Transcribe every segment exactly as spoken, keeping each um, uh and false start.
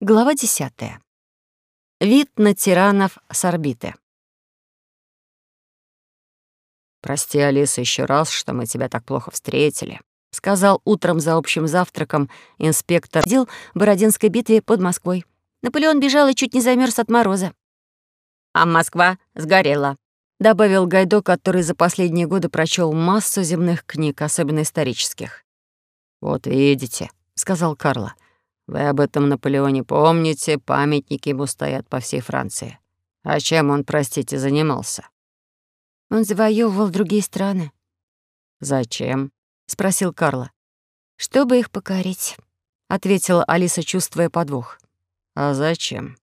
Глава десятая. Вид на тиранов с орбиты. «Прости, Алиса, еще раз, что мы тебя так плохо встретили», — сказал утром за общим завтраком инспектор дел в Бородинской битве под Москвой. Наполеон бежал и чуть не замерз от мороза. «А Москва сгорела», — добавил Гайдо, который за последние годы прочел массу земных книг, особенно исторических. «Вот видите», — сказал Карло, — «вы об этом Наполеоне помните, памятники ему стоят по всей Франции. А чем он, простите, занимался?» «Он завоевывал другие страны». «Зачем?» — спросил Карло. «Чтобы их покорить», — ответила Алиса, чувствуя подвох. «А зачем?»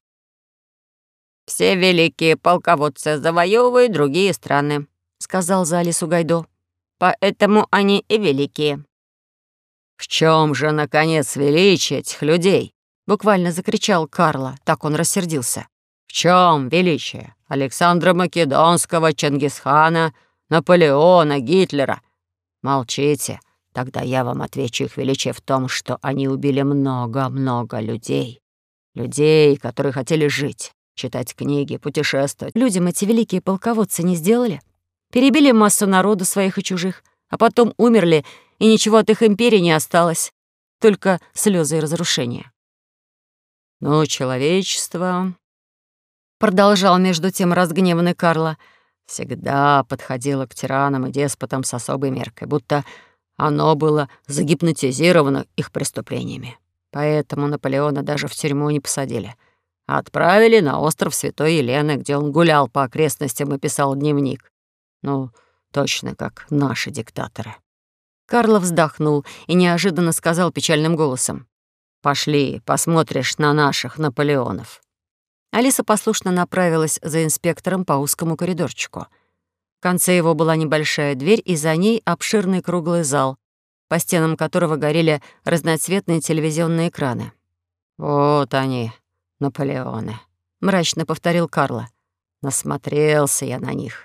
«Все великие полководцы завоевывают другие страны», — сказал за Алису Гайдо. «Поэтому они и великие». «В чем же, наконец, величие этих людей?» — буквально закричал Карло, так он рассердился. «В чем величие Александра Македонского, Чингисхана, Наполеона, Гитлера? Молчите, тогда я вам отвечу: их величие в том, что они убили много-много людей. Людей, которые хотели жить, читать книги, путешествовать. Людям эти великие полководцы не сделали? Перебили массу народу своих и чужих, а потом умерли, и ничего от их империи не осталось, только слезы и разрушения». «Ну, человечество...» — продолжал между тем разгневанный Карло, всегда подходило к тиранам и деспотам с особой меркой, будто оно было загипнотизировано их преступлениями. Поэтому Наполеона даже в тюрьму не посадили, а отправили на остров Святой Елены, где он гулял по окрестностям и писал дневник. Ну, точно как наши диктаторы. Карло вздохнул и неожиданно сказал печальным голосом: «Пошли, посмотришь на наших Наполеонов». Алиса послушно направилась за инспектором по узкому коридорчику. В конце его была небольшая дверь, и за ней обширный круглый зал, по стенам которого горели разноцветные телевизионные экраны. «Вот они, Наполеоны», — мрачно повторил Карло. «Насмотрелся я на них».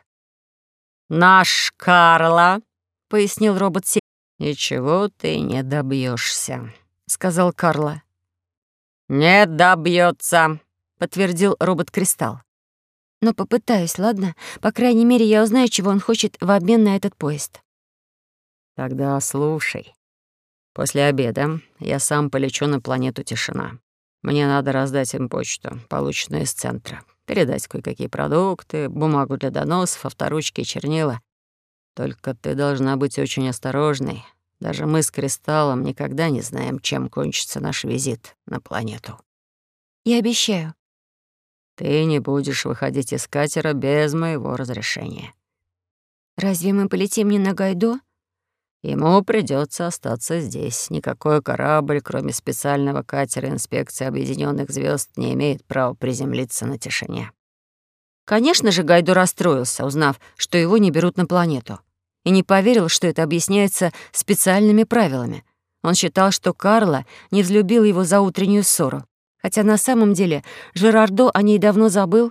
«Наш Карло», — пояснил робот Сей. «Ничего ты не добьешься, сказал Карло. «Не добьется», — подтвердил робот Кристалл. «Но попытаюсь, ладно? По крайней мере, я узнаю, чего он хочет в обмен на этот поезд». «Тогда слушай. После обеда я сам полечу на планету Тишина. Мне надо раздать им почту, полученную из центра, передать кое-какие продукты, бумагу для доносов, авторучки и чернила. Только ты должна быть очень осторожной. Даже мы с Кристаллом никогда не знаем, чем кончится наш визит на планету». «Я обещаю». «Ты не будешь выходить из катера без моего разрешения». «Разве мы полетим не на Гайдо?» «Ему придется остаться здесь. Никакой корабль, кроме специального катера инспекции Объединенных Звезд, не имеет права приземлиться на Тишине». Конечно же, Гайдо расстроился, узнав, что его не берут на планету, и не поверил, что это объясняется специальными правилами. Он считал, что Карло не взлюбил его за утреннюю ссору, хотя на самом деле Жерардо о ней давно забыл.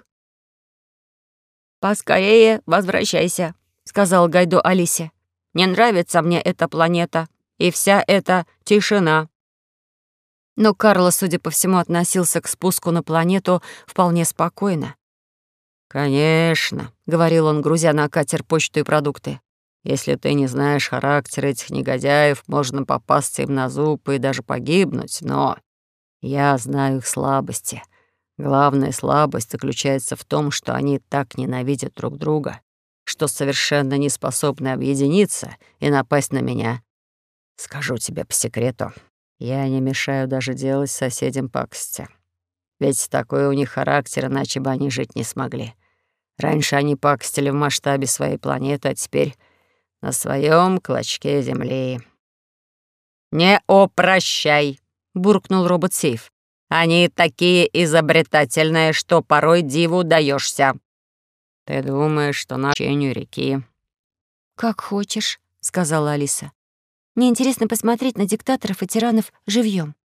«Поскорее возвращайся», — сказал Гайдо Алисе. «Не нравится мне эта планета и вся эта тишина». Но Карло, судя по всему, относился к спуску на планету вполне спокойно. «Конечно», — говорил он, грузя на катер почту и продукты. «Если ты не знаешь характер этих негодяев, можно попасться им на зуб и даже погибнуть, но я знаю их слабости. Главная слабость заключается в том, что они так ненавидят друг друга, что совершенно не способны объединиться и напасть на меня. Скажу тебе по секрету, я не мешаю даже делать соседям пакости. Ведь такой у них характер, иначе бы они жить не смогли. Раньше они пакостили в масштабе своей планеты, а теперь на своем клочке земли». «Не опрощай», — буркнул робот-сейф. «Они такие изобретательные, что порой диву даешься». «Ты думаешь, что на течению реки...» «Как хочешь», — сказала Алиса. «Мне интересно посмотреть на диктаторов и тиранов живьем.